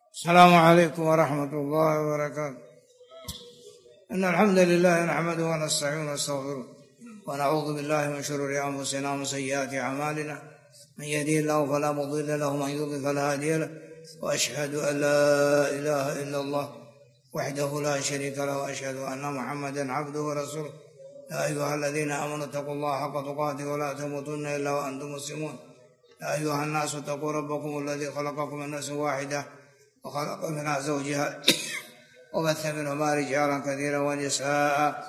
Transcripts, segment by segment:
السلام عليكم ورحمة الله وبركاته. إن الحمد لله نحمده ونستعينه ونستغفره ونعوذ بالله من شرور أنفسنا ومن سيئات أعمالنا، من يهده الله فلا مضل له ومن يضلل فلا هادي له، وأشهد أن لا إله إلا الله وحده لا شريك له، وأشهد أن محمدا عبده ورسوله. يا أيها الذين آمنوا اتقوا الله حق تقاته ولا تموتن إلا وأنتم مسلمون. يا أيها الناس اتقوا ربكم الذي خلقكم من نفس واحدة وخلق منها زوجها وبث منهما رجالا كثيرا ونساء،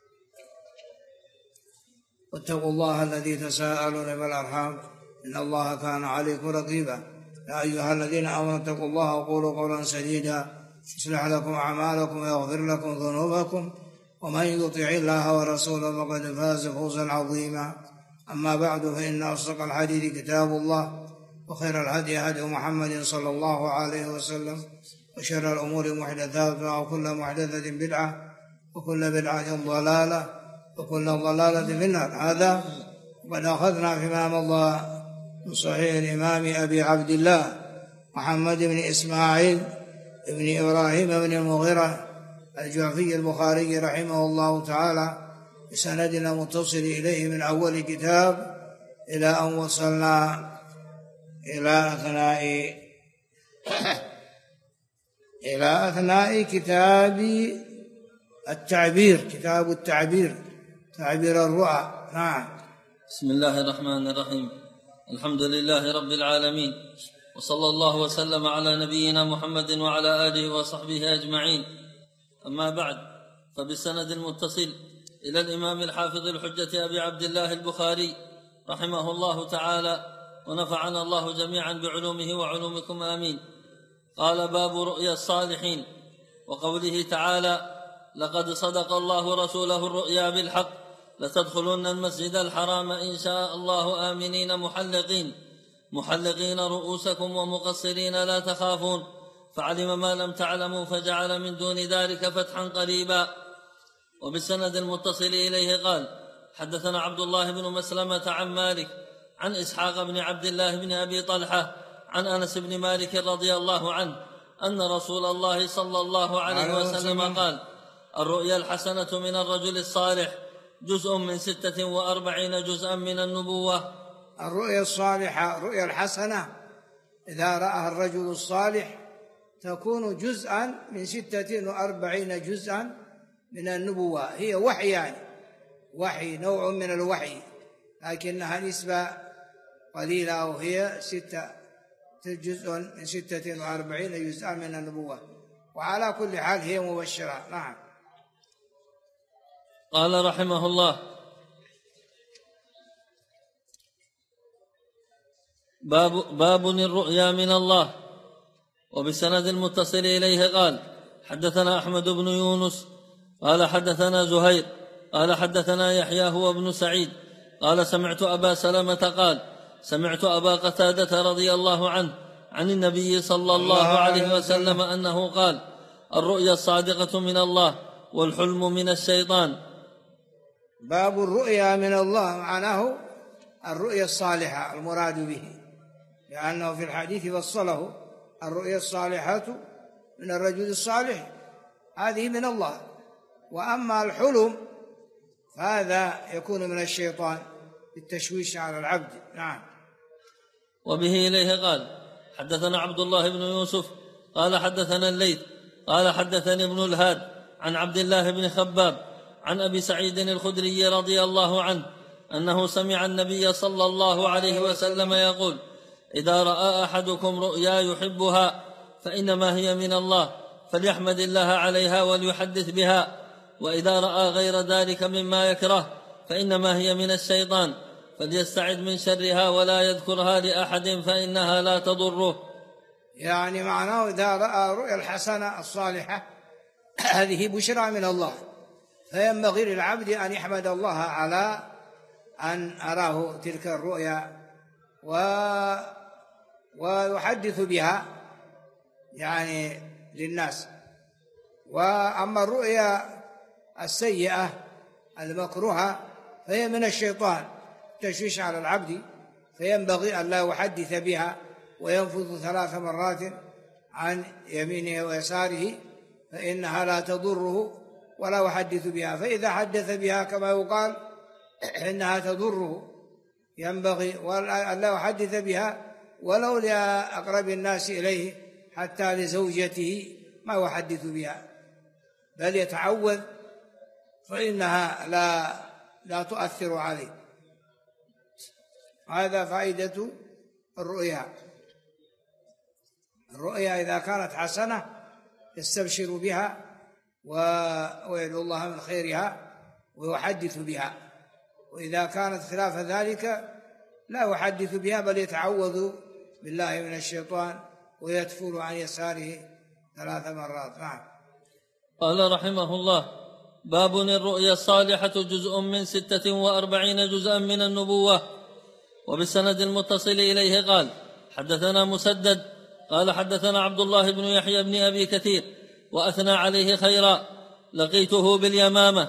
واتقوا الله الذي تساءلون بالأرحام إن الله كان عليكم رقيبا. يا أيها الذين آمنوا اتقوا الله وقولوا قولا سديدا يصلح لكم أعمالكم ويغفر لكم ذنوبكم، ومن يطع الله ورسوله فقد فاز فوزا عظيما. أما بعد، فإن أصدق الحديث كتاب الله، وخير الهدي هدي محمد صلى الله عليه وسلم، وشر الأمور محدثاتها، وكل محدثة بدعة، وكل بدعة ضلالة، وكل ضلالة في النار. هذا قد أخذنا فيما مضى من صحيح الإمام أبي عبد الله محمد بن إسماعيل بن إبراهيم بن المغيرة الجعفي البخاري رحمه الله تعالى بسندنا متصل إليه من أول كتاب إلى أن وصلنا إلى أثناء كتاب التعبير، كتاب التعبير، تعبير الرؤى. نعم. بسم الله الرحمن الرحيم. الحمد لله رب العالمين، وصلى الله وسلم على نبينا محمد وعلى آله وصحبه أجمعين. أما بعد، فبالسند المتصل إلى الإمام الحافظ الحجة أبي عبد الله البخاري رحمه الله تعالى، ونفعنا الله جميعا بعلومه وعلومكم آمين. قال: باب رؤيا الصالحين، وقوله تعالى: لقد صدق الله رسوله الرؤيا بالحق لتدخلن المسجد الحرام إن شاء الله آمنين محلقين رؤوسكم ومقصرين لا تخافون، فعلم ما لم تعلموا فجعل من دون ذلك فتحا قريبا. وبالسند المتصل إليه قال: حدثنا عبد الله بن مسلمة عن مالك عن إسحاق بن عبد الله بن أبي طلحة عن أنس بن مالك رضي الله عنه أن رسول الله صلى الله عليه وسلم قال: الرؤيا الحسنة من الرجل الصالح جزء من 46 جزءا من النبوة. الرؤيا الصالحة، الرؤيا الحسنة إذا رأها الرجل الصالح تكون جزءا من 46 جزءا من النبوة. هي وحي، يعني وحي، نوع من الوحي، لكنها نسبة قليلة، وهي جزء من 46 جزءا من النبوة، وعلى كل حال هي مبشرة. نعم. قال رحمه الله: باب الرؤيا من الله. وبسند المتصل إليه قال: حدثنا أحمد بن يونس قال حدثنا زهير قال حدثنا يحيى هو بن سعيد قال: سمعت أبا سلمة قال: سمعت أبا قتادة رضي الله عنه عن النبي صلى الله عليه وسلم أنه قال: الرؤيا الصادقة من الله والحلم من الشيطان. باب الرؤيا من الله معناه الرؤيا الصالحة المراد به، لأنه في الحديث فصله: الرؤيا الصالحة من الرجل الصالح، هذه من الله. وأما الحلم فهذا يكون من الشيطان بالتشويش على العبد. نعم. وبه إليه قال: حدثنا عبد الله بن يوسف قال حدثنا الليث قال حدثني ابن الهاد عن عبد الله بن خباب عن أبي سعيد الخدري رضي الله عنه أنه سمع النبي صلى الله عليه وسلم يقول: إذا رأى أحدكم رؤيا يحبها فإنما هي من الله، فليحمد الله عليها وليحدث بها، وإذا رأى غير ذلك مما يكره فإنما هي من الشيطان، فليستعذ من شرها ولا يذكرها لأحد فإنها لا تضره. يعني معناه إذا رأى رؤيا الحسنة الصالحة هذه بشرى من الله، فينبغي للعبد أن يحمد الله على أن أراه تلك الرؤيا ويحدث بها يعني للناس. وأما الرؤيا السيئة المكروهة فهي من الشيطان، تشويش على العبد، فينبغي أن لا يحدث بها وينفذ 3 مرات عن يمينه ويساره فإنها لا تضره ولا يحدث بها، فإذا حدث بها كما يقال إنها تضره ينبغي أن لا يحدث بها ولو لأقرب الناس إليه حتى لزوجته ما يحدث بها، بل يتعوذ فإنها لا تؤثر عليه. هذا فائدة الرؤيا. الرؤيا إذا كانت حسنة يستبشر بها ويدعو الله من خيرها ويحدث بها، وإذا كانت خلاف ذلك لا يحدث بها بل يتعوذ بالله من الشيطان ويتفل عن يساره 3 مرات. نعم. قال رحمه الله: باب الرؤيا الصالحة جزء من 46 جزءا من النبوة. وبالسند المتصل إليه قال: حدثنا مسدد قال حدثنا عبد الله بن يحيى بن أبي كثير وأثنى عليه خيرا لقيته باليمامة.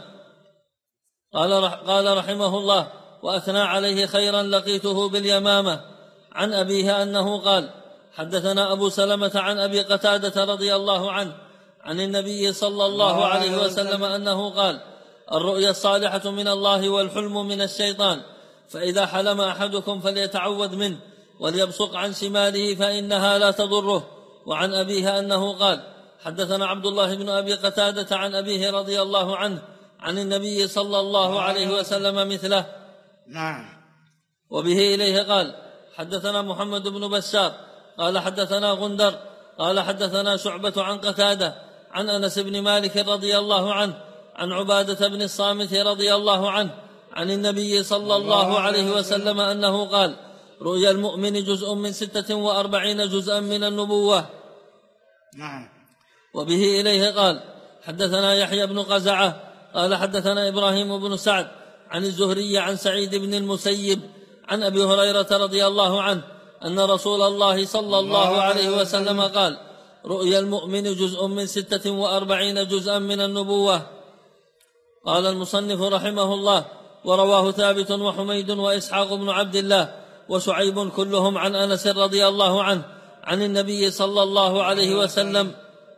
قال رحمه الله: وأثنى عليه خيرا لقيته باليمامة. عن أبيه أنه قال: حدثنا أبو سلمة عن أبي قتادة رضي الله عنه عن النبي صلى الله عليه وسلم أنه قال: الرؤيا الصالحة من الله والحلم من الشيطان، فإذا حلم أحدكم فليتعوذ منه وليبصق عن شماله فإنها لا تضره. وعن أبيه أنه قال: حدثنا عبد الله بن أبي قتادة عن أبيه رضي الله عنه عن النبي صلى الله عليه وسلم مثله. نعم. وبه إليه قال: حدثنا محمد بن بشار قال حدثنا غندر قال حدثنا شعبة عن قتادة عن أنس بن مالك رضي الله عنه عن عبادة بن الصامت رضي الله عنه عن النبي صلى الله عليه وسلم أنه قال: رؤيا المؤمن جزء من 46 جزءا من النبوة. نعم. وبه إليه قال: حدثنا يحيى بن قزعة قال حدثنا إبراهيم بن سعد عن الزهري عن سعيد بن المسيب عن أبي هريرة رضي الله عنه أن رسول الله صلى الله عليه وسلم قال: رؤيا المؤمن جزء من 46 جزءا من النبوة. قال المصنف رحمه الله: ورواه ثابت وحميد وإسحاق بن عبد الله وشعيب كلهم عن أنس رضي الله عنه عن النبي صلى الله عليه وسلم.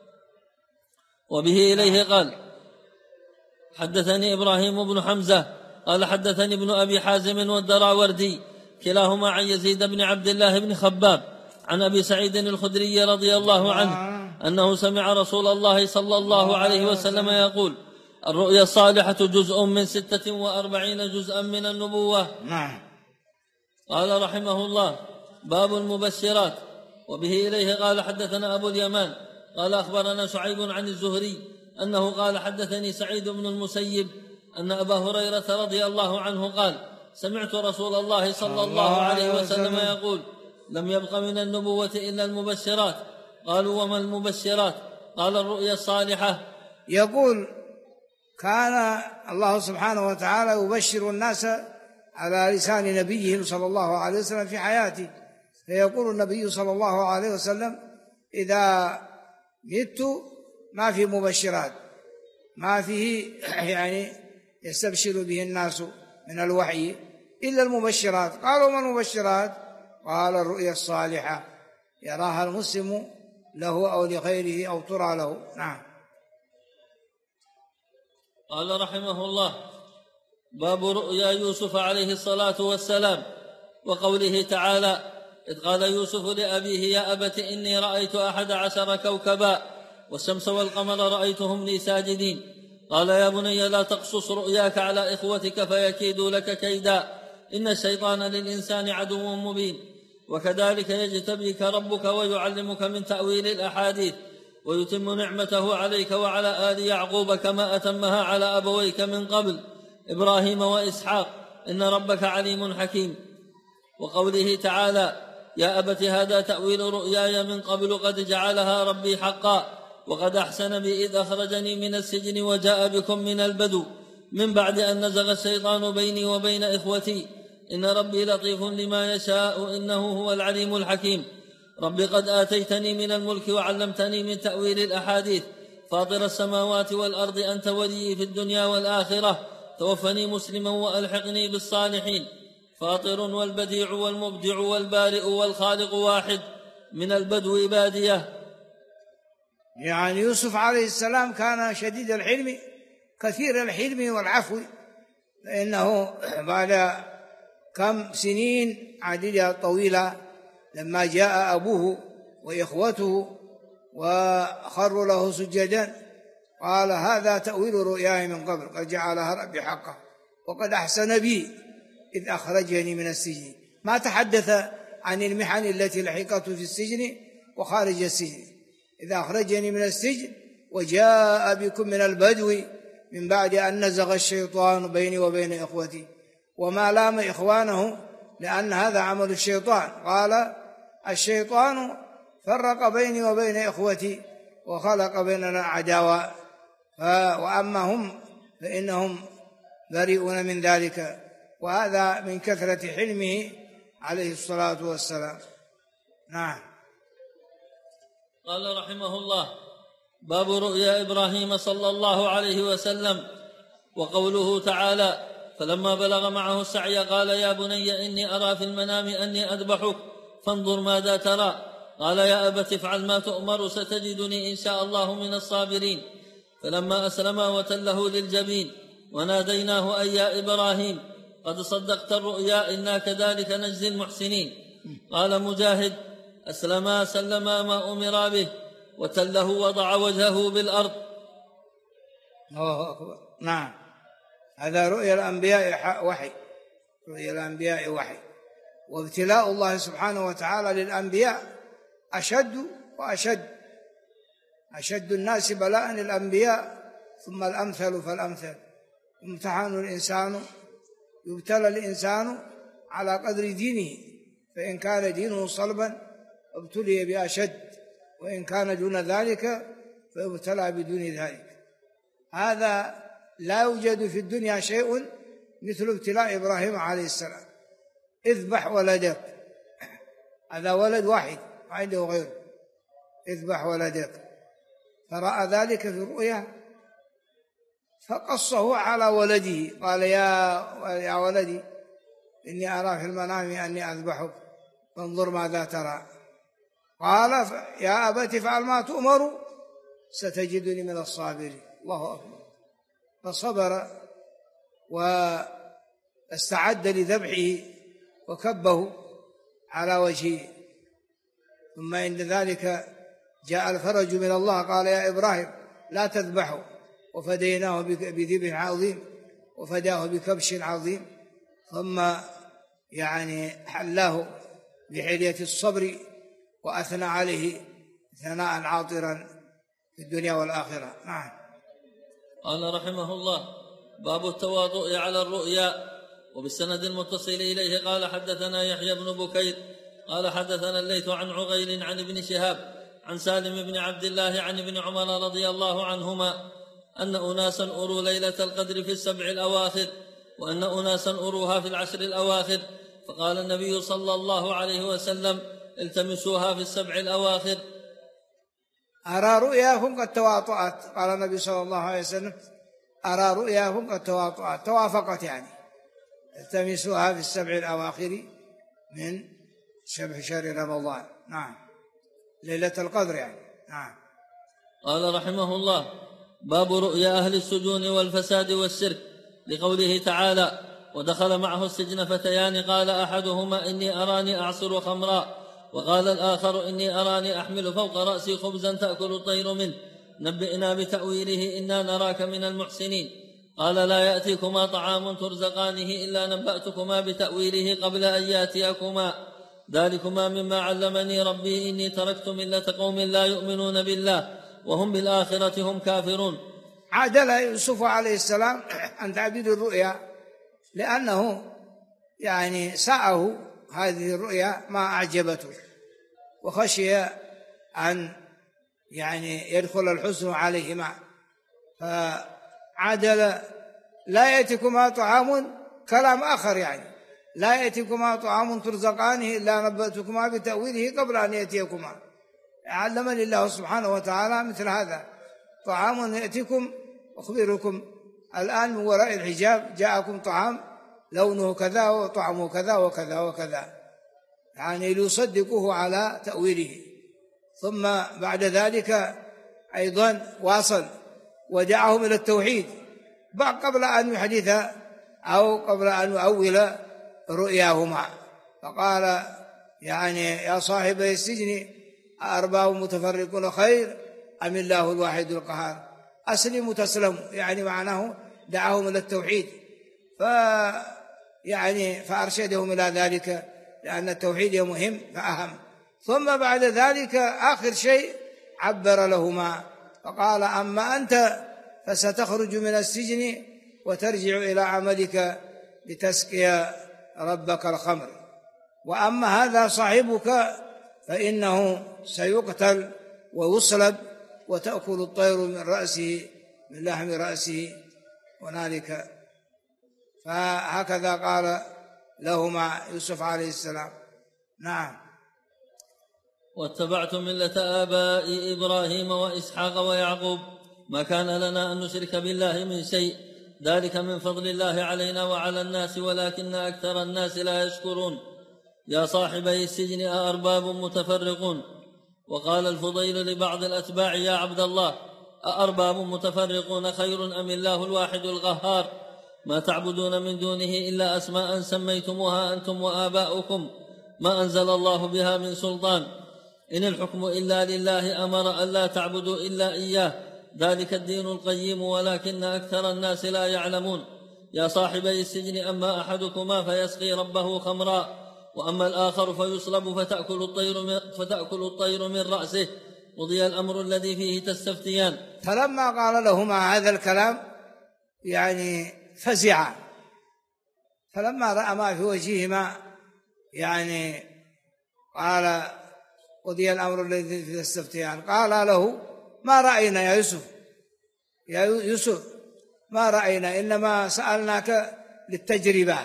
وبه إليه قال: حدثني إبراهيم بن حمزة قال حدثني ابن أبي حازم والدراوردي كلاهما عن يزيد بن عبد الله بن خباب عن أبي سعيد الخدري رضي الله عنه أنه سمع رسول الله صلى الله عليه وسلم يقول: الرؤيا الصالحة جزء من 46 جزءا من النبوة. قال رحمه الله: باب المبشرات. وبه إليه قال: حدثنا أبو اليمان قال أخبرنا شعيب عن الزهري أنه قال: حدثني سعيد بن المسيب أن أبا هريرة رضي الله عنه قال: سمعت رسول الله صلى الله عليه وسلم يقول: لم يبق من النبوة إلا المبشرات. قالوا: وما المبشرات؟ قال: الرؤيا الصالحة. يقول: كان الله سبحانه وتعالى يبشر الناس على لسان نبيه صلى الله عليه وسلم في حياته، فيقول النبي صلى الله عليه وسلم: إذا مت ما في مبشرات، ما فيه يعني يستبشر به الناس من الوحي إلا المبشرات. قالوا: ما المبشرات؟ قال: الرؤيا الصالحة يراها المسلم له أو لغيره أو ترى له. نعم. قال رحمه الله: باب رؤيا يوسف عليه الصلاة والسلام. وقوله تعالى: إذ قال يوسف لأبيه: يا أبت إني رأيت 11 كوكبا والشمس والقمر رأيتهم لي ساجدين. قال: يا بني لا تقصص رؤياك على إخوتك فيكيدوا لك كيدا، إن الشيطان للإنسان عدو مبين. وكذلك يجتبيك ربك ويعلمك من تأويل الأحاديث ويتم نعمته عليك وعلى آل يعقوب كما أتمها على أبويك من قبل إبراهيم وإسحاق، إن ربك عليم حكيم. وقوله تعالى: يا أبت هذا تأويل رؤياي من قبل قد جعلها ربي حقا، وقد أحسن بي إذ أخرجني من السجن وجاء بكم من البدو من بعد أن نزغ الشيطان بيني وبين إخوتي، إن ربي لطيف لما يشاء إنه هو العليم الحكيم. رب قد آتيتني من الملك وعلمتني من تأويل الأحاديث، فاطر السماوات والأرض أنت ولي في الدنيا والآخرة، توفني مسلما وألحقني بالصالحين. فاطر والبديع والمبدع والبارئ والخالق واحد، من البدو بادية يعني يوسف عليه السلام كان شديد الحلم كثير الحلم والعفو، فإنه بعد كم سنين عديدة طويلة لما جاء أبوه وإخوته وخروا له سجدا قال هذا تأويل رؤياي من قبل قد جعلها ربي حقا وقد أحسن بي إذ أخرجني من السجن. ما تحدث عن المحن التي لحقته في السجن وخارج السجن، إذا أخرجني من السجن وجاء بكم من البدو من بعد أن نزغ الشيطان بيني وبين إخوتي، وما لام إخوانه لأن هذا عمل الشيطان، قال الشيطان فرق بيني وبين إخوتي وخلق بيننا عداوة، وأما هم فإنهم بريئون من ذلك، وهذا من كثرة حلمه عليه الصلاة والسلام. نعم. قال رحمه الله: باب رؤيا إبراهيم صلى الله عليه وسلم. وقوله تعالى: فلما بلغ معه السعي قال يا بني إني أرى في المنام أني أذبحك فانظر ماذا ترى. قال يا أبت افعل ما تؤمر ستجدني إن شاء الله من الصابرين. فلما أسلم وتله للجبين وناديناه أي يا إبراهيم قد صدقت الرؤيا إنا كذلك نجزي المحسنين. قال مجاهد: أسلما سلما ما أمر به وتله وضع وجهه بالأرض. الله أكبر. نعم، هذا رؤيا الأنبياء وحي، رؤيا الأنبياء وحي، وابتلاء الله سبحانه وتعالى للأنبياء أشد وأشد. أشد الناس بلاء الأنبياء ثم الأمثل فالأمثل. يبتلى الإنسان على قدر دينه، فإن كان دينه صلبا ابتلي بأشد، وإن كان دون ذلك فابتلى بدون ذلك. هذا لا يوجد في الدنيا شيء مثل ابتلاء إبراهيم عليه السلام. اذبح ولدك، هذا ولد واحد ما عنده غيره، اذبح ولدك، فرأى ذلك في الرؤيا فقصه على ولده، قال يا ولدي إني أرى في المنام أني أذبحك فانظر ماذا ترى. قال يا أبت افعل ما تؤمر ستجدني من الصابرين. الله أكبر. فصبر واستعد لذبحه وكبه على وجهه، ثم عند ذلك جاء الفرج من الله قال يا إبراهيم لا تذبحه، وفديناه بذبح عظيم وفداه بكبش عظيم، ثم حلاه بحلية الصبر وأثنى عليه ثناء عاطرا في الدنيا والآخرة. نعم. قال رحمه الله: باب التواضع على الرؤيا. وبالسند المتصل إليه قال حدثنا يحيى بن بكير قال حدثنا الليث عن عقيل عن ابن شهاب عن سالم بن عبد الله عن ابن عمر رضي الله عنهما أن أناسا أروا ليلة القدر في السبع الأواخر، وأن أناسا أروها في العشر الأواخر، فقال النبي صلى الله عليه وسلم: التمسوها في السبع الأواخر. أرى رؤياكم قد تواطأت، قال النبي صلى الله عليه وسلم: أرى رؤياكم قد تواطأت، توافقت، التمسوها في السبع الأواخر من شهر رمضان. نعم، ليلة القدر نعم. قال رحمه الله: باب رؤيا أهل السجون والفساد والشرك، لقوله تعالى: ودخل معه السجن فتيان قال أحدهما إني أراني أعصر خمرا، وقال الآخر إني أراني أحمل فوق رأسي خبزا تأكل الطير منه، نبئنا بتأويله إنا نراك من المحسنين. قال لا يأتيكما طعام ترزقانه إلا نبأتكما بتأويله قبل أن يأتيكما، ذلكما مما علمني ربي إني تركت ملة قوم لا يؤمنون بالله وهم بالآخرة هم كافرون. عدل يوسف عليه السلام عن تعبير الرؤيا، لأنه ساءه هذه الرؤيا ما أعجبته، وخشي أن يدخل الحزن عليهما، فعدل لا يأتيكما طعام، كلام آخر لا يأتيكما طعام ترزقانه إلا نبأتكما بتأويله قبل أن يأتيكما. علمني الله سبحانه وتعالى مثل هذا: طعام يأتيكم أخبركم الآن من وراء الحجاب، جاءكم طعام لونه كذا وطعمه كذا وكذا وكذا، ليصدقوه على تأويله. ثم بعد ذلك أيضا واصل ودعاهم إلى التوحيد قبل أن يحدث أو قبل أن يؤول رؤياهما، فقال يعني يا صاحبي السجن أأرباب متفرقون خير أم الله الواحد القهار، أسلموا تسلموا، يعني معناه دعاهم إلى التوحيد، فأرشدهم إلى ذلك، لأن التوحيد مهم فأهم. ثم بعد ذلك آخر شيء عبر لهما فقال أما أنت فستخرج من السجن وترجع إلى عملك لتسقي ربك الخمر، وأما هذا صاحبك فإنه سيقتل ويصلب وتأكل الطير من رأسه من لحم رأسه هنالك. فهكذا قال لهما يوسف عليه السلام. نعم. واتبعت ملة آباء إبراهيم وإسحاق ويعقوب ما كان لنا أن نشرك بالله من شيء، ذلك من فضل الله علينا وعلى الناس ولكن أكثر الناس لا يشكرون. يا صاحبي السجن أأرباب متفرقون. وقال الفضيل لبعض الأتباع يا عبد الله أأرباب متفرقون خير أم الله الواحد القهار، ما تعبدون من دونه إلا أسماء سميتموها أنتم وآباؤكم ما أنزل الله بها من سلطان، إن الحكم إلا لله أمر أن لا تعبدوا إلا إياه، ذلك الدين القيم ولكن أكثر الناس لا يعلمون. يا صاحبي السجن أما أحدكما فيسقي ربه خمرا وأما الآخر فيصلب فتأكل الطير من رأسه، قضي الأمر الذي فيه تستفتيان. فلما قال لهما هذا الكلام يعني فزعا، فلما رأى ما في وجههما يعني قال قضي الأمر الذي فيه تستفتيان. قال له ما رأينا يا يوسف ما رأينا، إنما سألناك للتجربة.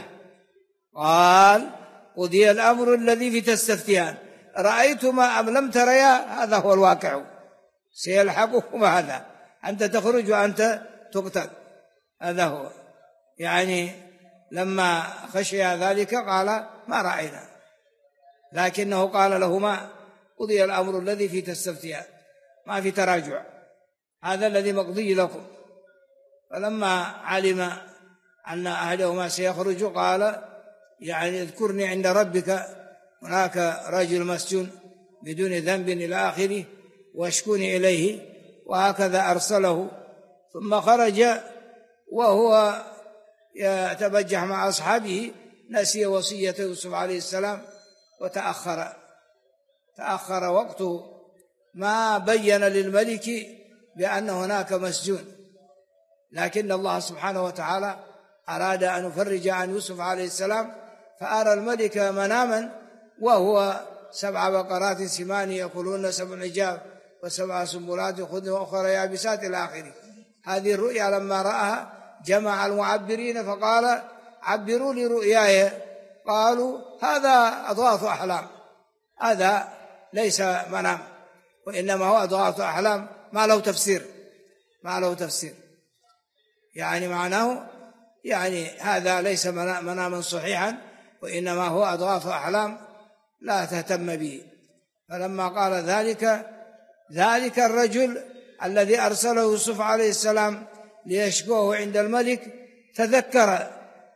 قال قضي الأمر الذي فيه تستفتيان، رأيتما أم لم تريا، هذا هو الواقع، سيلحقكم هذا، أنت تخرج وأنت تقتل، هذا هو. يعني لما خشي ذلك قال ما رأينا، لكنه قال لهما قضي الأمر الذي فيه تستفتيان، ما في تراجع، هذا الذي مقضي لكم. فلما علم أن أحدهما سيخرج قال يعني اذكرني عند ربك، هناك رجل مسجون بدون ذنب إلى آخره واشكوني إليه، وهكذا أرسله. ثم خرج وهو يتبجح مع أصحابه، نسي وصية يوسف عليه السلام تأخر وقته، ما بين للملك بأن هناك مسجون، لكن الله سبحانه وتعالى أراد أن يفرج عن يوسف عليه السلام، فأرى الملك مناما وهو 7 بقرات سمان يأكلون 7 عجاف و7 سنبلات خضر وأخرى يابسات إلى آخره. هذه الرؤيا لما رأها جمع المعبرين فقال عبروا لي رؤياي، قالوا هذا أضغاث أحلام، هذا ليس منام، وإنما هو أضغاث أحلام ما له تفسير، يعني معناه يعني هذا ليس مناما صحيحا، وإنما هو أضغاث أحلام لا تهتم به. فلما قال ذلك الرجل الذي أرسله يوسف عليه السلام ليشكوه عند الملك تذكر،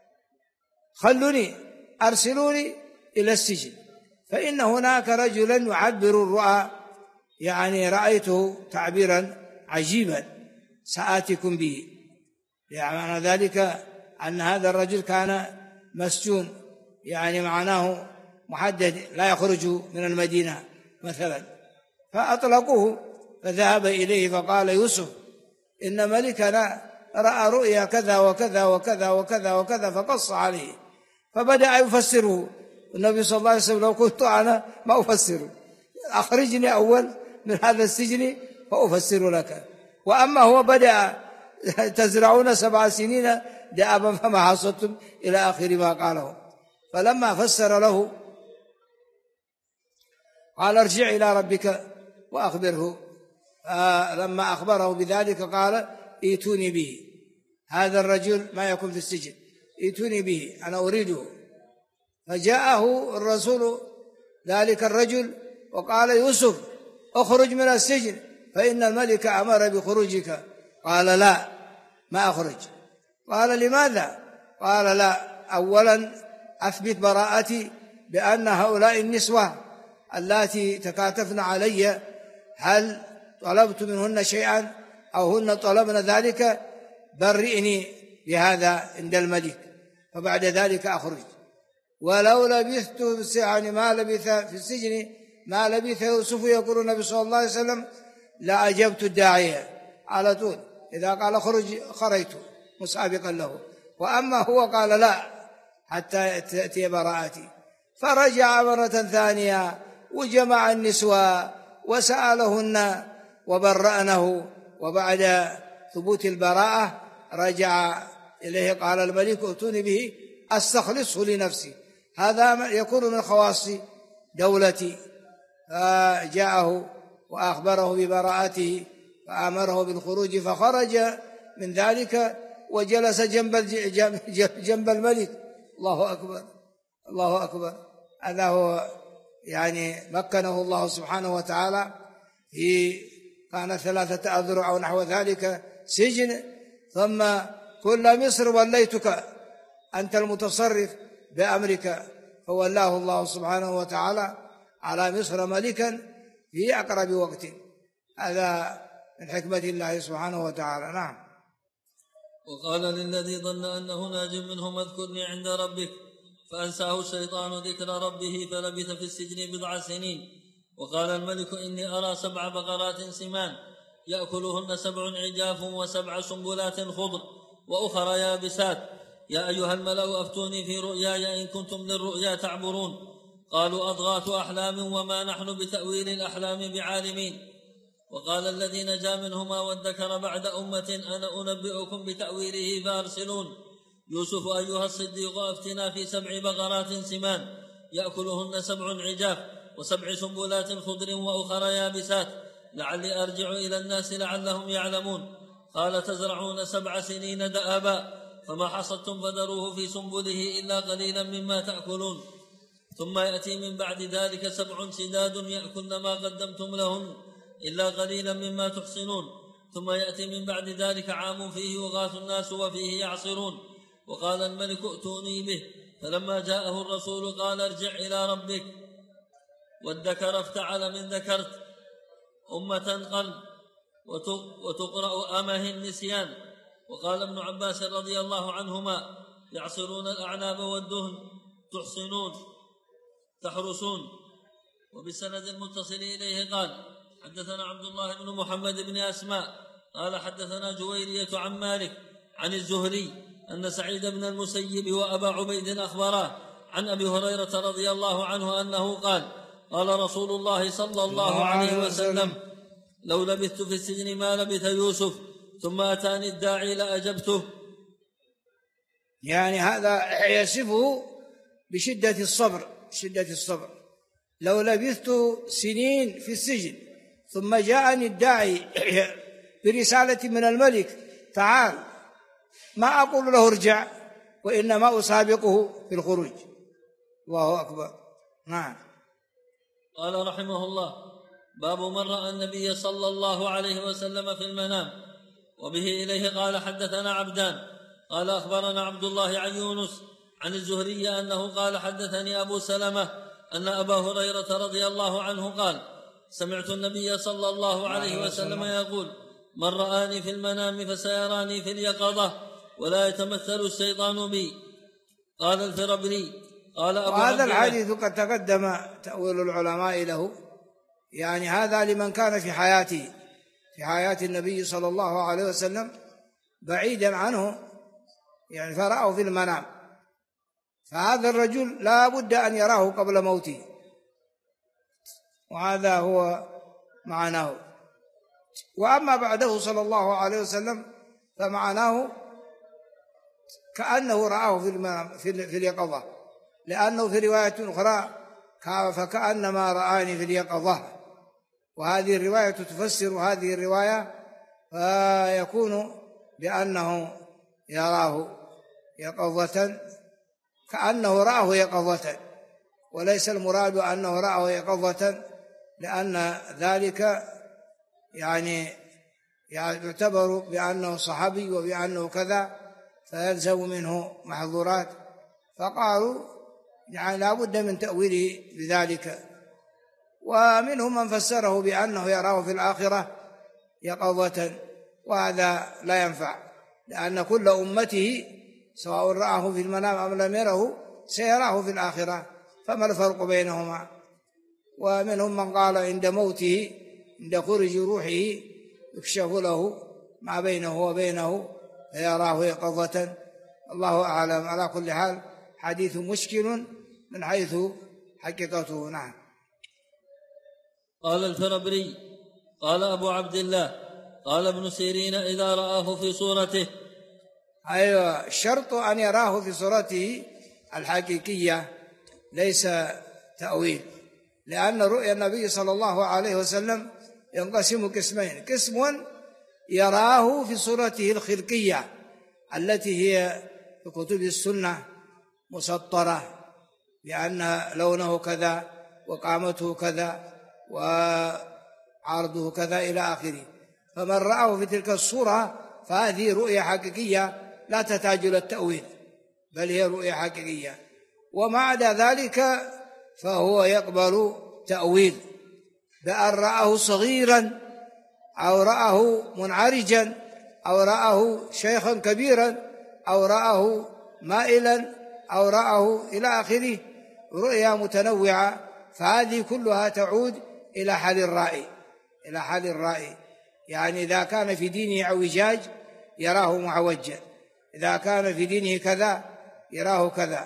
أرسلوني إلى السجن، فإن هناك رجلا يعبر الرؤى، يعني رأيته تعبيرا عجيبا سآتكم به، يعني ذلك أن هذا الرجل كان مسجون، يعني معناه محدد لا يخرج من المدينة مثلا، فأطلقوه فذهب إليه فقال يوسف إن ملكنا رأى رؤيا كذا وكذا وكذا وكذا وكذا، فقص عليه، فبدأ يفسره. النبي صلى الله عليه وسلم لو كنت أنا ما أفسره، أخرجني أول من هذا السجن فأفسر لك، وأما هو بدأ تزرعون 7 سنين دأبا فما حصدتم إلى آخر ما قاله. فلما فسر له قال ارجع إلى ربك وأخبره، لما أخبره بذلك قال ائتوني به، هذا الرجل ما يكون في السجن، ائتوني به أنا أريده. فجاءه الرسول ذلك الرجل وقال يوسف اخرج من السجن فإن الملك أمر بخروجك. قال لا، ما أخرج. قال لماذا؟ قال لا، أولا أثبت براءتي بأن هؤلاء النسوة اللاتي تكاتفن علي هل طلبت منهن شيئا أو هن طلبن ذلك؟ برئني بهذا عند الملك، فبعد ذلك أخرج. ولو لبثت يعني ما لبث في السجن ما لبث يوسف، يقول النبي صلى الله عليه وسلم، لأجبت الداعية على طول، إذا قال خرج خرجت مسابقا له. وأما هو قال لا حتى تأتي براءتي. فرجع مرة ثانية وجمع النسوة وسألهن وبرأنه، وبعد ثبوت البراءة رجع إليه. قال الملك ائتوني به أستخلصه لنفسي، هذا يكون من خواص دولتي. فجاءه وأخبره ببراءته فأمره بالخروج، فخرج من ذلك وجلس جنب الملك. الله أكبر، الله أكبر. هذا هو يعني مكنه الله سبحانه وتعالى في كان 3 أذرع أو نحو ذلك سجن، ثم كل مصر وليتك أنت المتصرف بأمرك، فولاه الله سبحانه وتعالى على مصر ملكا في أقرب وقت. هذا من حكمة الله سبحانه وتعالى. نعم. وقال للذي ظن أنه ناج منهم اذكرني عند ربك فأنساه الشيطان ذكر ربه فلبث في السجن 10 سنين. وقال الملك إني أرى 7 بقرات سمان يأكلهن 7 عجاف و7 سنبلات خضر وأخرى يابسات، يا أيها الملأ أفتوني في رؤياي إن كنتم للرؤيا تعبرون. قالوا أضغاث أحلام وما نحن بتأويل الأحلام بعالمين. وقال الذي نجا منهما وادكر بعد أمة أنا أنبئكم بتأويله فأرسلون. يوسف أيها الصديق أفتنا في 7 بقرات سمان يأكلهن 7 عجاف و7 سنبلات خضر وأخرى يابسات لعلي أرجع إلى الناس لعلهم يعلمون. قال تزرعون 7 سنين دأبا فما حصدتم فذروه في سنبله إلا قليلا مما تأكلون. ثم يأتي من بعد ذلك 7 سداد يأكلن ما قدمتم لهن إلا قليلا مما تحصنون. ثم يأتي من بعد ذلك عام فيه يغاث الناس وفيه يعصرون. وقال الملك ائتوني به. فلما جاءه الرسول قال ارجع إلى ربك. والذكر افتعل من ذكرت أمة قلب وتقرأ أمه النسيان. وقال ابن عباس رضي الله عنهما يعصرون الأعناب والدهن تحصنون تحرسون. وبسند المتصل إليه قال حدثنا عبد الله بن محمد بن أسماء قال حدثنا جويرية عن مالك عن الزهري أن سعيد بن المسيب وأبا عبيد أخبراه عن أبي هريرة رضي الله عنه أنه قال قال رسول الله صلى الله عليه وسلم لو لبثت في السجن ما لبث يوسف ثم أتاني الداعي لأجبته. يعني هذا يصفه بشدة الصبر. لو لبثت سنين في السجن ثم جاءني الداعي برسالة من الملك تعال، ما أقول له ارجع، وإنما أسابقه في الخروج. الله أكبر. نعم. قال رحمه الله باب من رأى النبي صلى الله عليه وسلم في المنام. وبه إليه قال حدثنا عبدان قال أخبرنا عبد الله عن يونس عن الزهري أنه قال حدثني أبو سلمة أن أبا هريرة رضي الله عنه قال سمعت النبي صلى الله عليه وسلم يقول من رآني في المنام فسيراني في اليقظة ولا يتمثل الشيطان بي. قال الفربري قال أبو وهذا الحديث قد تقدم تأويل العلماء له، يعني هذا لمن كان في حياة النبي صلى الله عليه وسلم بعيدا عنه، يعني فرأه في المنام، فهذا الرجل لا بد أن يراه قبل موته، وهذا هو معناه. وأما بعده صلى الله عليه وسلم فمعناه كأنه رآه في اليقظة، لأنه في رواية أخرى فكأنما رآني في اليقظة، وهذه الرواية تفسر هذه الرواية، فيكون بأنه يراه يقظة، كأنه رآه يقظة، وليس المراد أنه رآه يقظة، لأن ذلك يعني يعتبر بأنه صحابي وبأنه كذا فيلزم منه محظورات، فقالوا يعني لا بد من تأويله بذلك. ومنهم من فسره بأنه يراه في الآخرة يقظة، وهذا لا ينفع، لأن كل أمته سواء رآه في المنام أم لم يره سيراه في الآخرة، فما الفرق بينهما؟ ومنهم من قال عند موته عند خروج روحه يكشف له ما بينه وبينه فيراه يقظة، الله أعلم. على كل حال حديث مشكل من حيث حقيقته. نعم. قال الفربري قال أبو عبد الله قال ابن سيرين إذا رآه في صورته. أيوة، الشرط أن يراه في صورته الحقيقية ليس تأويل، لأن رؤيا النبي صلى الله عليه وسلم ينقسم قسمين: قسم يراه في صورته الخلقية التي هي في كتب السنة مسطرة بأن لونه كذا وقامته كذا وعرضه كذا إلى آخره، فمن رآه في تلك الصورة فهذه رؤية حقيقية لا تحتاج إلى التأويل، بل هي رؤية حقيقية. وما عدا ذلك فهو يقبل تأويل، بأن رآه صغيرا أو رآه منعرجا أو رآه شيخا كبيرا أو رآه مائلا أو رآه إلى آخره، رؤيا متنوعة، فهذه كلها تعود إلى حال الرائي، إلى حال الرائي. يعني إذا كان في دينه اعوجاج يراه معوجا، إذا كان في دينه كذا يراه كذا،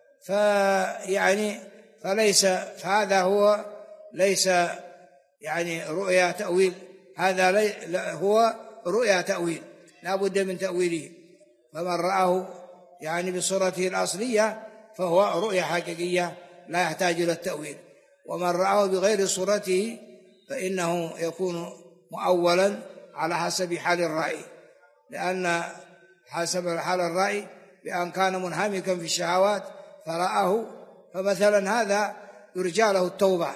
فهذا هو ليس يعني رؤيا تأويل، هذا هو رؤيا تأويل لا بد من تأويله. فمن رآه يعني بصورته الأصلية فهو رؤيا حقيقية لا يحتاج إلى التأويل، ومن رآه بغير صورته فإنه يكون مؤولا على حسب حال الرأي، لأن حسب حال الرأي بأن كان منهمكا في الشهوات فرآه، فمثلا هذا يرجى له التوبة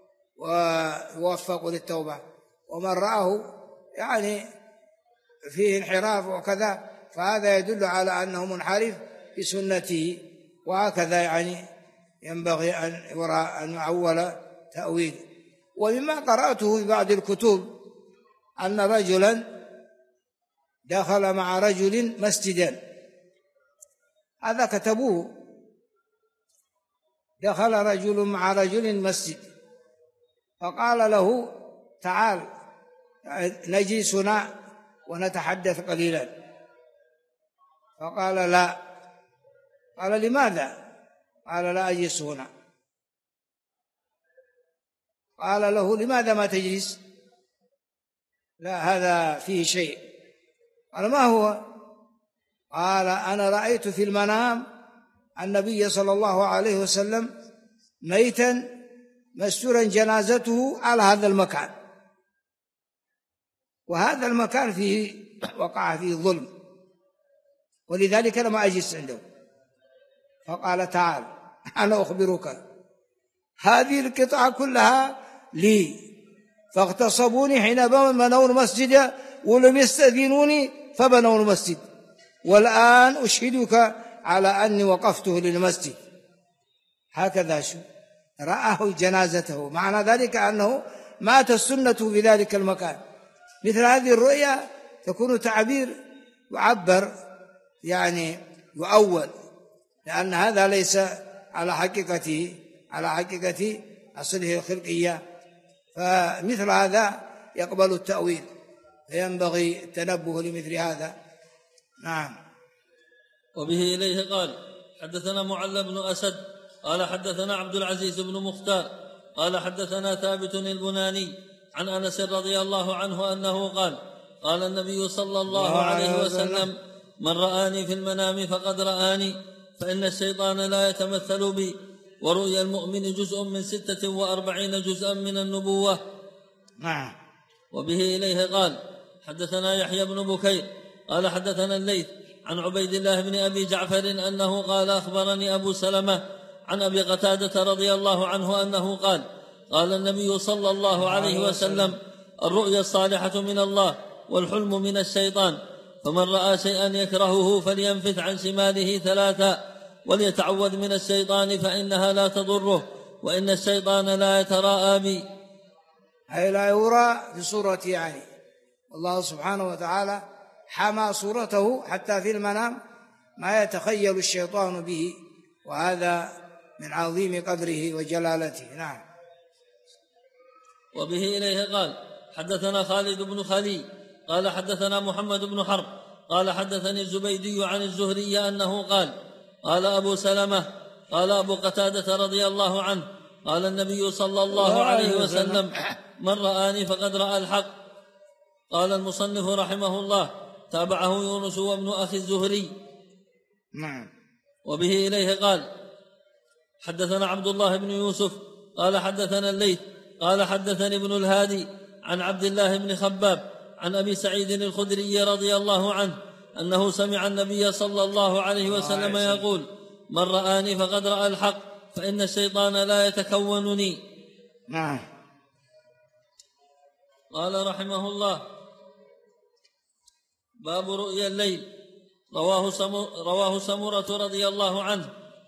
ويوفق للتوبة، ومن رآه يعني فيه انحراف وكذا فهذا يدل على أنه منحرف بسنته، وهكذا يعني ينبغي أن يرى أن يعول تأويل. ومما قرأته في بعض الكتب أن رجلا دخل مع رجل مسجدا، هذا كتبوه، دخل رجل مع رجل مسجد فقال له تعال نجلسنا ونتحدث قليلا، فقال لا. قال لماذا؟ قال لا أجلس هنا. قال له لماذا ما تجلس؟ لا هذا فيه شيء. قال ما هو؟ قال أنا رأيت في المنام النبي صلى الله عليه وسلم ميتا مستورا جنازته على هذا المكان، وهذا المكان فيه وقع فيه ظلم، ولذلك لم أجلس عنده. فقال تعال أنا أخبرك، هذه القطعة كلها لي، فاغتصبوني حين بنوا المسجد ولم يستأذنوني فبنوا المسجد، والآن أشهدك على أني وقفته للمسجد. هكذا شو رآه جنازته، معنى ذلك أنه مات السنة في ذلك المكان. مثل هذه الرؤيا تكون تعبير يعبر يعني يؤول، لأن هذا ليس على حقيقته، على حقيقة أصله الخلقية، فمثل هذا يقبل التأويل، فينبغي التنبه لمثل هذا. نعم. وبه إليه قال حدثنا معل بن أسد قال حدثنا عبد العزيز بن مختار قال حدثنا ثابت البناني عن أنس رضي الله عنه أنه قال قال النبي صلى الله عليه وسلم من رآني في المنام فقد رآني، فإن الشيطان لا يتمثل بي، ورؤيا المؤمن جزء من 46 جزءا من النبوة. نعم. وبه إليه قال حدثنا يحيى بن بكير قال حدثنا الليث عن عبيد الله بن أبي جعفر أنه قال أخبرني أبو سلمة عن أبي قتادة رضي الله عنه أنه قال قال النبي صلى الله عليه وسلم الرؤيا الصالحة من الله والحلم من الشيطان، فمن رأى شيئا يكرهه فلينفث عن شماله 3 وليتعوذ من الشيطان فإنها لا تضره، وإن الشيطان لا يتراءى بي، أي لا يرى في صورته. يعني الله سبحانه وتعالى حمى صورته حتى في المنام ما يتخيل الشيطان به، وهذا من عظيم قدره وجلالته. نعم. وبه إليه قال حدثنا خالد بن خليل قال حدثنا محمد بن حرب قال حدثني الزبيدي عن الزهري أنه قال قال أبو سلمة قال أبو قتادة رضي الله عنه قال النبي صلى الله عليه وسلم من رآني فقد رأى الحق. قال المصنف رحمه الله تابعه يونس وابن أخي الزهري. نعم. وبه إليه قال حدثنا عبد الله بن يوسف قال حدثنا الليث قال حدثني ابن الهادي عن عبد الله بن خباب عن أبي سعيد الخدري رضي الله عنه أنه سمع النبي صلى الله عليه وسلم يقول من رآني فقد رأى الحق فإن الشيطان لا يتكونني. نعم. قال رحمه الله باب رؤيا الليل. رواه سمرة رضي الله عنه.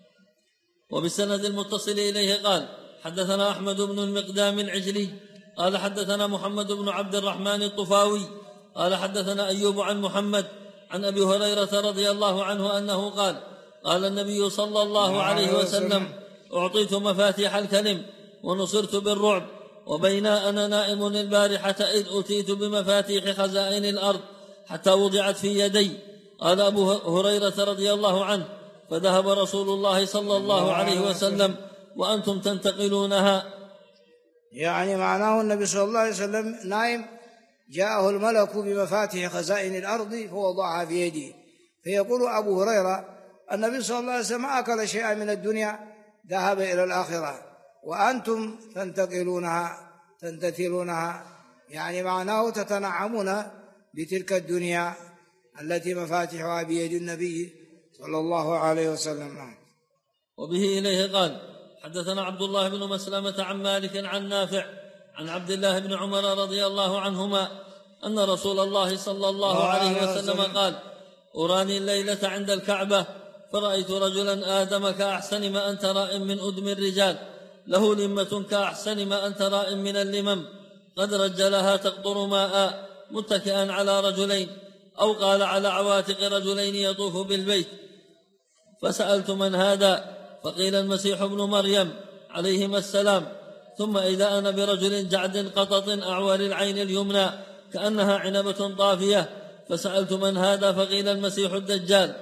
وبالسند المتصل إليه قال حدثنا أحمد بن المقدام العجلي قال حدثنا محمد بن عبد الرحمن الطفاوي قال حدثنا أيوب عن محمد عن أبي هريرة رضي الله عنه أنه قال قال النبي صلى الله عليه وسلم أعطيت مفاتيح الكلم ونصرت بالرعب، وبينا أنا نائم البارحة إذ أتيت بمفاتيح خزائن الأرض حتى وضعت في يدي. قال أبو هريرة رضي الله عنه فذهب رسول الله صلى الله عليه وسلم وأنتم تنتقلونها. يعني معناه النبي صلى الله عليه وسلم نائم، جاءه الملك بمفاتيح خزائن الأرض فوضعها في يده. فيقول أبو هريرة النبي صلى الله عليه وسلم ما أكل شيئا من الدنيا، ذهب إلى الآخرة وأنتم تنتقلونها تنتثلونها، يعني معناه تتنعمون بتلك الدنيا التي مفاتيحها بيد النبي صلى الله عليه وسلم. وبه إليه قال حدثنا عبد الله بن مسلمة عن مالك عن نافع عن عبد الله بن عمر رضي الله عنهما أن رسول الله صلى الله عليه وسلم قال أراني الليلة عند الكعبة فرأيت رجلا آدم كأحسن ما أنت رائم من أدم الرجال، له لمة كأحسن ما أنت رائم من اللمم، قد رجلها تقطر ماء، متكئا على رجلين، أو قال على عواتق رجلين يطوف بالبيت. فسألت من هذا؟ فقيل المسيح ابن مريم عليهما السلام. ثم إذا أنا برجل جعد قطط أعور العين اليمنى كأنها عنبة طافية، فسألت من هذا؟ فقيل المسيح الدجال.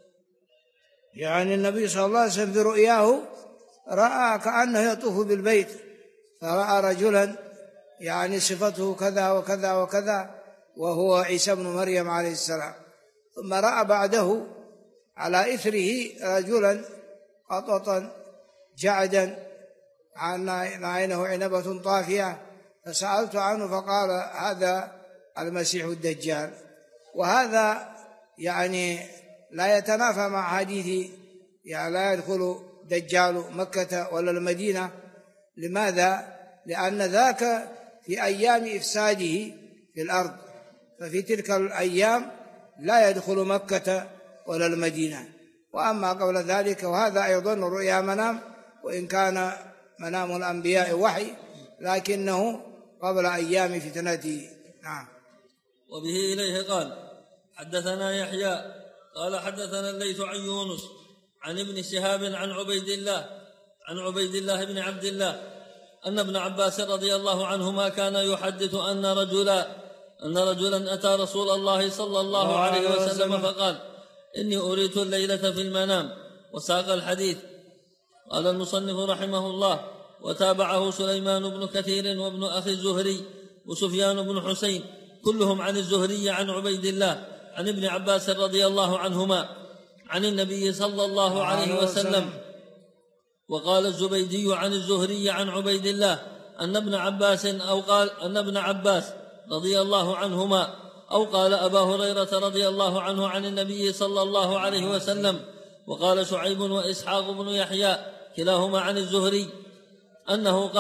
يعني النبي صلى الله عليه وسلم في رؤياه رأى كأنه يطوف بالبيت، فرأى رجلا يعني صفته كذا وكذا وكذا وهو عيسى بن مريم عليه السلام. ثم رأى بعده على إثره رجلا قططا جعدا عينه عنبة طافية، فسألت عنه فقال هذا المسيح الدجال. وهذا يعني لا يتنافى مع حديث يعني لا يدخل دجال مكة ولا المدينة. لماذا؟ لأن ذاك في أيام إفساده في الأرض، ففي تلك الأيام لا يدخل مكة ولا المدينة. وأما قبل ذلك وهذا أيضا رؤيا منام، وإن كان منام الأنبياء وحي لكنه قبل أيام فتنته. نعم. وبه إليه قال حدثنا يحيى قال حدثنا الليث عن يونس عن ابن شهاب عن عبيد الله بن عبد الله أن ابن عباس رضي الله عنهما كان يحدث أن رجلا أتى رسول الله صلى الله عليه وسلم فقال إني أريت الليلة في المنام، وساق الحديث. قال المصنف رحمه الله وتابعه سليمان بن كثير وابن أخي الزهري وسفيان بن حسين كلهم عن الزهري عن عبيد الله عن ابن عباس رضي الله عنهما عن النبي صلى الله عليه وسلم. وقال الزبيدي عن الزهري عن عبيد الله أن ابن عباس رضي الله عنهما أو قال أبا هريرة رضي الله عنه عن النبي صلى الله عليه وسلم. وقال شعيب وإسحاق بن يحيى كلاهما عن الزهري أنه قال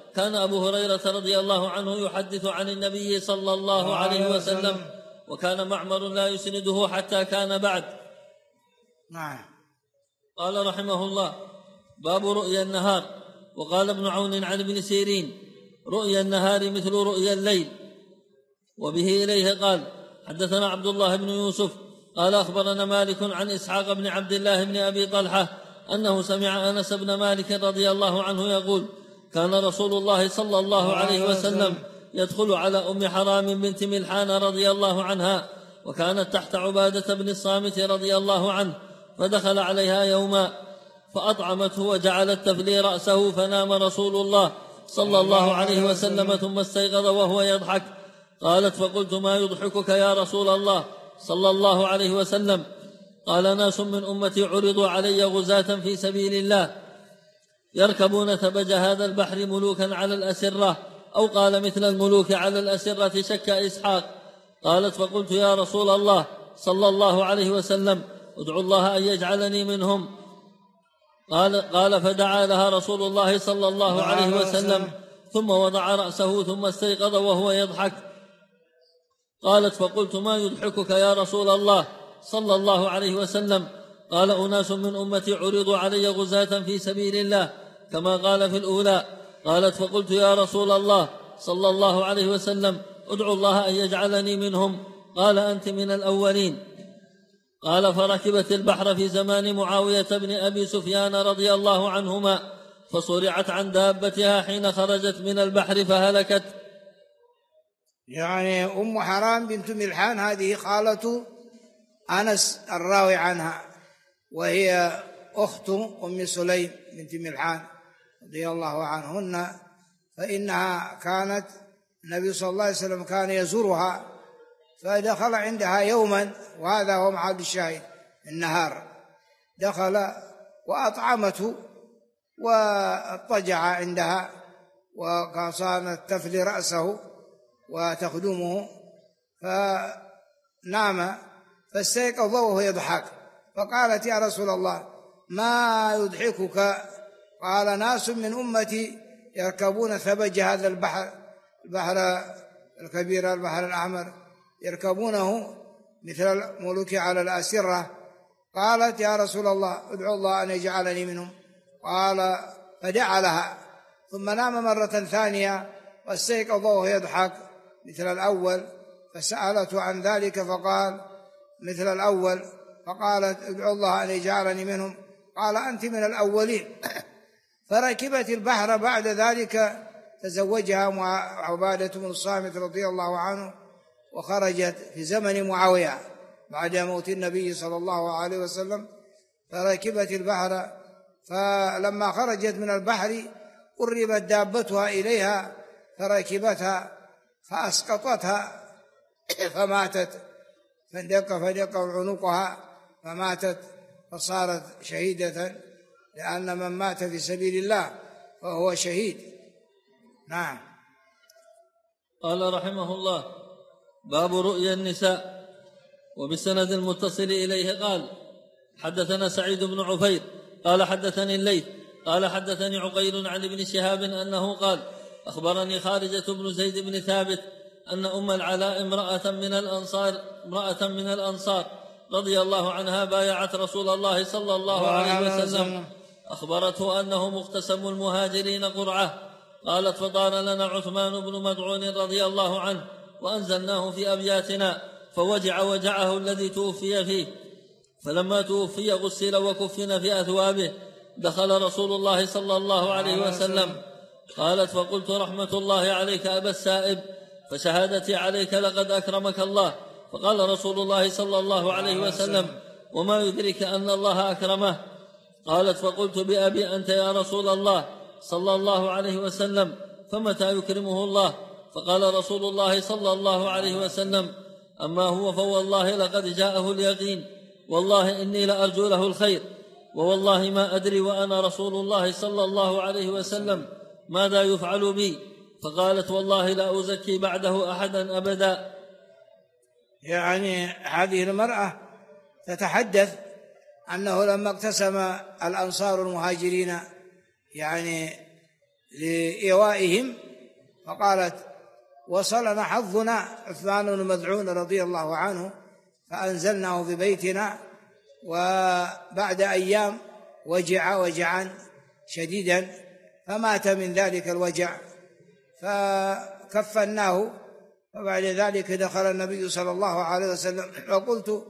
كان أبو هريرة رضي الله عنه يحدث عن النبي صلى الله عليه وسلم، وكان معمر لا يسنده حتى كان بعد. نعم. قال رحمه الله: باب رؤيا النهار. وقال ابن عون عن ابن سيرين: رؤيا النهار مثل رؤيا الليل. وبه إليه قال: حدثنا عبد الله بن يوسف قال أخبرنا مالك عن إسحاق بن عبد الله بن أبي طلحة أنه سمع أنس بن مالك رضي الله عنه يقول: كان رسول الله صلى الله عليه وسلم يدخل على أم حرام بنت ملحان رضي الله عنها، وكانت تحت عبادة بن الصامت رضي الله عنه، فدخل عليها يوما فأطعمته وجعلت تفلي رأسه، فنام رسول الله صلى الله عليه وسلم ثم استيقظ وهو يضحك. قالت: فقلت: ما يضحكك يا رسول الله صلى الله عليه وسلم؟ قال: ناس من أمتي عرضوا علي غزاة في سبيل الله يركبون ثبج هذا البحر ملوكا على الأسرة، أو قال مثل الملوك على الأسرة، شك إسحاق. قالت: فقلت: يا رسول الله صلى الله عليه وسلم ادعو الله أن يجعلني منهم. قال: فدعا لها رسول الله صلى الله عليه وسلم ثم وضع رأسه ثم استيقظ وهو يضحك. قالت: فقلت: ما يضحكك يا رسول الله صلى الله عليه وسلم؟ قال: أناس من أمتي عرضوا علي غزاة في سبيل الله كما قال في الأولى. قالت: فقلت: يا رسول الله صلى الله عليه وسلم ادعو الله أن يجعلني منهم. قال: أنت من الأولين. قال: فركبت البحر في زمان معاوية بن أبي سفيان رضي الله عنهما، فصرعت عن دابتها حين خرجت من البحر فهلكت. يعني أم حرام بنت ملحان هذه خالة أنس الراوي عنها، وهي أخت أم سليم بنت ملحان رضي الله عنهن، فإنها كانت النبي صلى الله عليه وسلم كان يزورها، فدخل عندها يوما، وهذا هو محل الشاهد، النهار، دخل وأطعمته واضطجع عندها، وكانت تفلي رأسه وتخدمه، فنام فاستيقظ وهو يضحك، فقالت: يا رسول الله ما يضحكك؟ قال: ناس من أمتي يركبون ثبج هذا البحر الكبير، البحر الأحمر، يركبونه مثل الملوك على الأسرة. قالت: يا رسول الله ادعو الله أن يجعلني منهم. قال: فدعا لها، ثم نام مرة ثانية واستيقظ وهو يضحك مثل الأول، فسألته عن ذلك فقال: مثل الأول. فقالت: ادعو الله أن يجعلني منهم. قال: أنت من الأولين. فركبت البحر بعد ذلك، تزوجها مع عبادة بن الصامت رضي الله عنه، وخرجت في زمن معاوية بعد موت النبي صلى الله عليه وسلم، فركبت البحر، فلما خرجت من البحر قربت دابتها إليها فركبتها فأسقطتها فماتت، فدق عنقها فماتت، فصارت شهيدة، لأن من مات في سبيل الله فهو شهيد. نعم. قال رحمه الله: باب رؤيا النساء. وبالسند المتصل إليه قال: حدثنا سعيد بن عفير قال حدثني الليث قال حدثني عقيل عن ابن شهاب أنه قال: أخبرني خارجة بن زيد بن ثابت أن أم العلاء امرأة من الأنصار رضي الله عنها بايعت رسول الله صلى الله عليه وسلم، أخبرته أنه مقتسم المهاجرين قرعة. قالت: فطار لنا عثمان بن مدعون رضي الله عنه، وأنزلناه في أبياتنا، فوجع وجعه الذي توفي فيه، فلما توفي غسل وكفن في أثوابه، دخل رسول الله صلى الله عليه وسلم. قالت: فقلت: رحمة الله عليك أبا السائب، فشهادتي عليك لقد أكرمك الله. فقال رسول الله صلى الله عليه وسلم: وما يدرك أن الله أكرمه؟ قالت: فقلت: بأبي أنت يا رسول الله صلى الله عليه وسلم، فمتى يكرمه الله؟ فقال رسول الله صلى الله عليه وسلم: أما هو فوالله لقد جاءه اليقين، والله إني لأرجو له الخير، ووالله ما أدري وأنا رسول الله صلى الله عليه وسلم ماذا يفعل بي. فقالت: والله لا أزكي بعده أحدا أبدا. يعني هذه المرأة تتحدث أنه لما اقتسم الأنصار المهاجرين يعني لإيوائهم، فقالت: وصلنا حظنا عثمان بن مذعون رضي الله عنه فأنزلناه في بيتنا، وبعد أيام وجع وجعا شديدا فمات من ذلك الوجع، فكفناه. فبعد ذلك دخل النبي صلى الله عليه وسلم فقلت: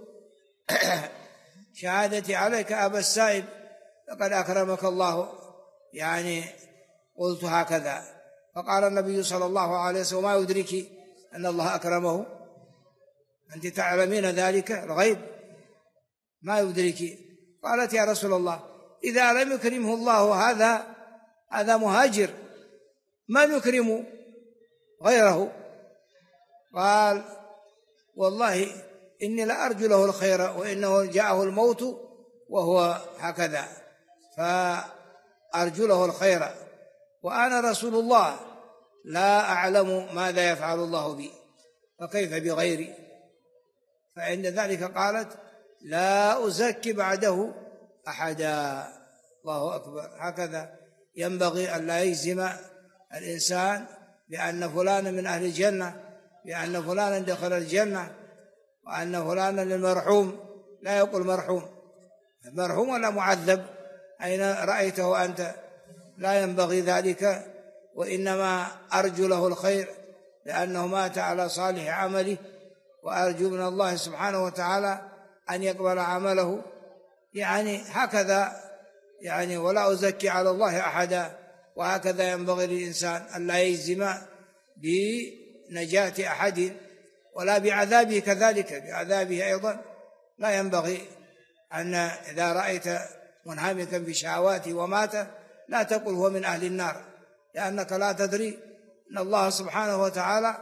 شهادتي عليك أبا السائب، لقد أكرمك الله، يعني قلت هكذا. فقال النبي صلى الله عليه وسلم: ما يدرك أن الله أكرمه؟ أنت تعلمين ذلك الغيب، ما يدرك. قالت: يا رسول الله، إذا لم يكرمه الله هذا مهاجر، من يكرم غيره؟ قال: والله إني لأرجو له الخير، وإنه جاءه الموت وهو هكذا، فأرجو له الخير، وأنا رسول الله لا أعلم ماذا يفعل الله بي، فكيف بغيري؟ فعند ذلك قالت: لا أزكي بعده أحدا. الله أكبر. هكذا ينبغي أن لا يجزم الإنسان بأن فلانا من أهل الجنة، بأن فلانا دخل الجنة، وأن فلانا للمرحوم. لا يقول مرحوم ولا معذب، أين رأيته أنت؟ لا ينبغي ذلك، وإنما أرجو له الخير لأنه مات على صالح عمله، وأرجو من الله سبحانه وتعالى أن يقبل عمله، يعني هكذا، يعني ولا أزكي على الله أحدا. وهكذا ينبغي للإنسان أن لا يجزم بنجاة أحد ولا بعذابه، كذلك بعذابه أيضا لا ينبغي أن إذا رأيت منهمكا بشهواته ومات لا تقل هو من أهل النار، لأنك لا تدري أن الله سبحانه وتعالى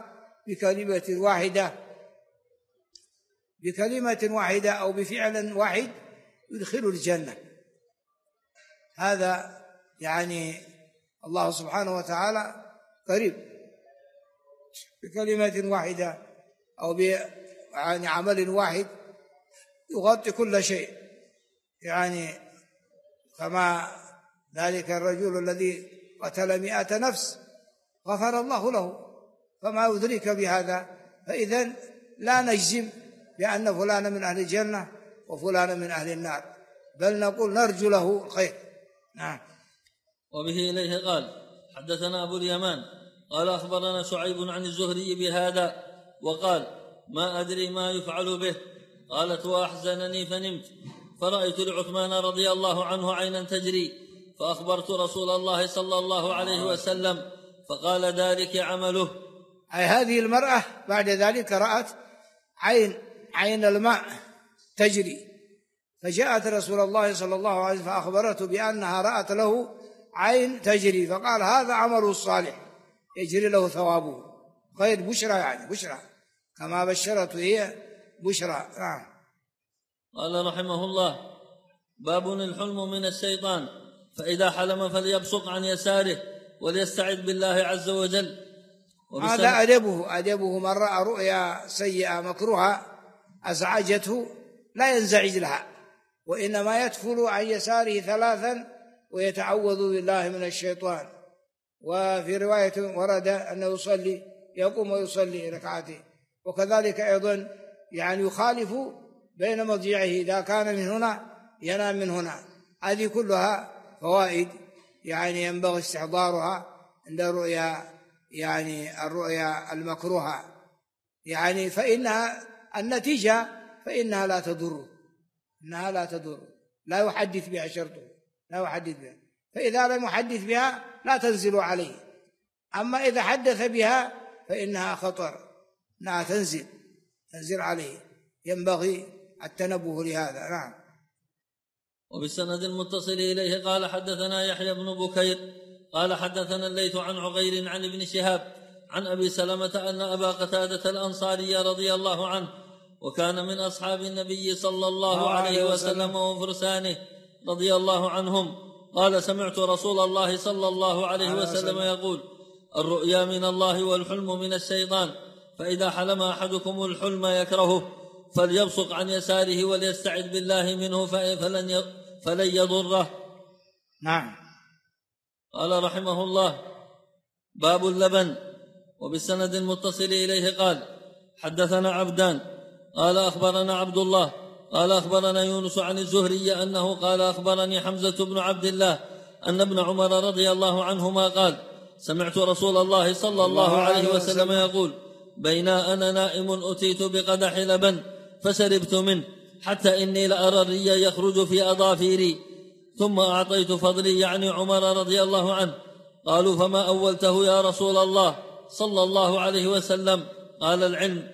بكلمة واحدة أو بفعل واحد يدخل الجنة. هذا يعني الله سبحانه وتعالى قريب، بكلمة واحدة أو بعمل واحد يغطي كل شيء، يعني كما ذلك الرجل الذي قتل 100 نفس غفر الله له، فما يدرك بهذا. فإذن لا نجزم بأن فلان من أهل الجنة وفلان من أهل النار، بل نقول نرجو له الخير. نعم. وبه إليه قال: حدثنا أبو اليمان قال: أخبرنا شعيب عن الزهري بهذا، وقال: ما أدري ما يفعل به. قالت: وأحزنني فنمت، فرأيت لعثمان رضي الله عنه عينا تجري، فأخبرت رسول الله صلى الله عليه وسلم، فقال: ذلك عمله. أي هذه المرأة بعد ذلك رأت عين الماء تجري، فجاءت رسول الله صلى الله عليه وسلم فأخبرته بأنها رأت له عين تجري، فقال: هذا عمله الصالح يجري له ثوابه. خير، بشرى، يعني بشرى كما بشرته هي بشرى. نعم. قال رحمه الله: باب الحلم من الشيطان، فإذا حلم فليبصق عن يساره وليستعذ بالله عز وجل. هذا أدبه من رأى رؤيا سيئة مكروهة أزعجته لا ينزعج لها، وإنما يتفل عن يساره 3 ويتعوذ بالله من الشيطان. وفي رواية ورد أنه يصلي، يقوم ويصلي ركعتين. وكذلك أيضا يعني يخالف بين مضجعه، إذا كان من هنا ينام من هنا. هذه كلها فوائد يعني ينبغي استحضارها عند الرؤيا المكروهة، يعني فإنها النتيجة فإنها لا تضر، لا يحدث بها شرطه، لا يحدث بها. فإذا لم يحدث بها لا تنزل عليه، أما إذا حدث بها فإنها خطر، لا تنزل عليه، ينبغي التنبه لهذا. نعم. وبالسند المتصل إليه قال: حدثنا يحيى بن بكير قال: حدثنا الليث عن عقيل عن ابن شهاب عن أبي سلمة أن أبا قتادة الأنصاري رضي الله عنه، وكان من أصحاب النبي صلى الله عليه وسلم وفرسانه رضي الله عنهم، قال: سمعت رسول الله صلى الله عليه وسلم يقول: الرؤيا من الله والحلم من الشيطان، فإذا حلم أحدكم الحلم يكرهه فليبصق عن يساره وليستعذ بالله منه فلن يضره. نعم. قال رحمه الله: باب اللبن. وبالسند المتصل إليه قال حدثنا عبدان قال أخبرنا عبد الله قال أخبرنا يونس عن الزهري أنه قال أخبرني حمزة بن عبد الله أن ابن عمر رضي الله عنهما قال سمعت رسول الله صلى الله عليه وسلم يقول بينا أنا نائم أتيت بقدح لبن فشربت منه حتى إني لأرى الري يخرج في أظافيري، ثم أعطيت فضلي يعني عمر رضي الله عنه. قالوا فما أولته يا رسول الله صلى الله عليه وسلم؟ قال العلم.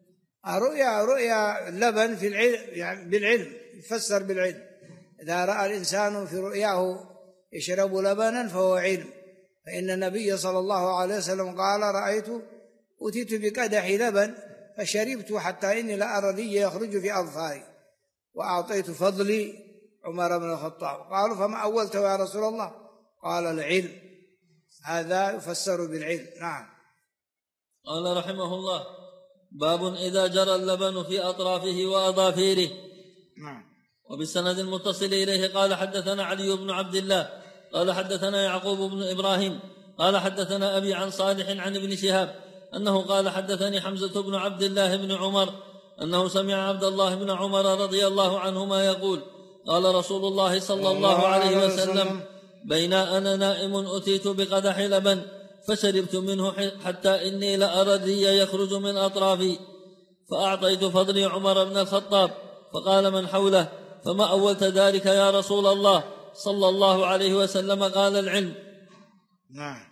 رؤيا اللبن في العلم، يعني بالعلم، يفسر بالعلم. إذا رأى الإنسان في رؤياه يشرب لبنا فهو علم، فإن النبي صلى الله عليه وسلم قال أتيت بقدح لبن فشربت حتى إني لأرى الري يخرج في أظفاري، وأعطيت فضلي عمر بن الخطاب. قالوا فما أولته يا رسول الله؟ قال العلم. هذا يفسر بالعلم. نعم. قال رحمه الله باب إذا جرى اللبن في أطرافه وأظافيره. نعم. وبالسند المتصل إليه قال حدثنا علي بن عبد الله قال حدثنا يعقوب بن إبراهيم قال حدثنا أبي عن صالح عن ابن شهاب أنه قال حدثني حمزة بن عبد الله بن عمر أنه سمع عبد الله بن عمر رضي الله عنهما يقول قال رسول الله صلى الله عليه وسلم بينا أنا نائم أتيت بقدح لبن فشربت منه حتى إني لأرى الري يخرج من أطرافي، فأعطيت فضلي عمر بن الخطاب. فقال من حوله فما أولت ذلك يا رسول الله صلى الله عليه وسلم؟ قال العلم. نعم.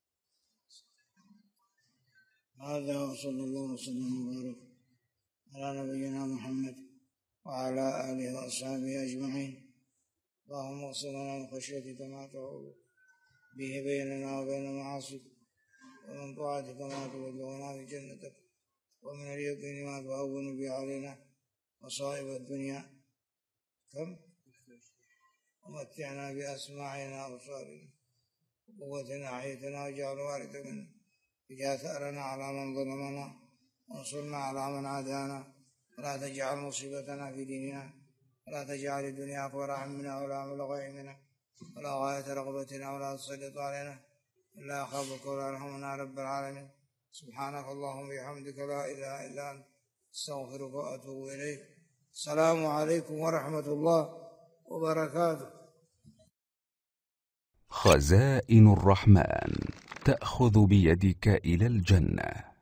هذا وصلى الله وسلم وبارك على نبينا محمد وعلى آله وأصحابه أجمعين. اللهم اغفر لنا من خشيتك ما تحول به بيننا وبين معاصيك، ومن طاعتك ما تبلغنا بجنتك، ومن اليقين ما تهون به علينا مصائب الدنيا ومتعنا بأسماعنا وأبصارنا وقوتنا أحييتنا واجعل وارث منا، اجعل ثأرنا على من ظلمنا وانصرنا على من عادانا، ولا تجعل مصيبتنا في ديننا، ولا تجعل الدنيا أكبر همنا ولا مبلغ علمنا ولا غاية رغبتنا، ولا تسلط علينا إلا يخافك ولا يرحمنا رب العالمين. سبحانك اللهم وبحمدك لا إله إلا أنت استغفرك وأتوب إليك. السلام عليكم ورحمة الله وبركاته. خزائن الرحمن تأخذ بيدك إلى الجنة.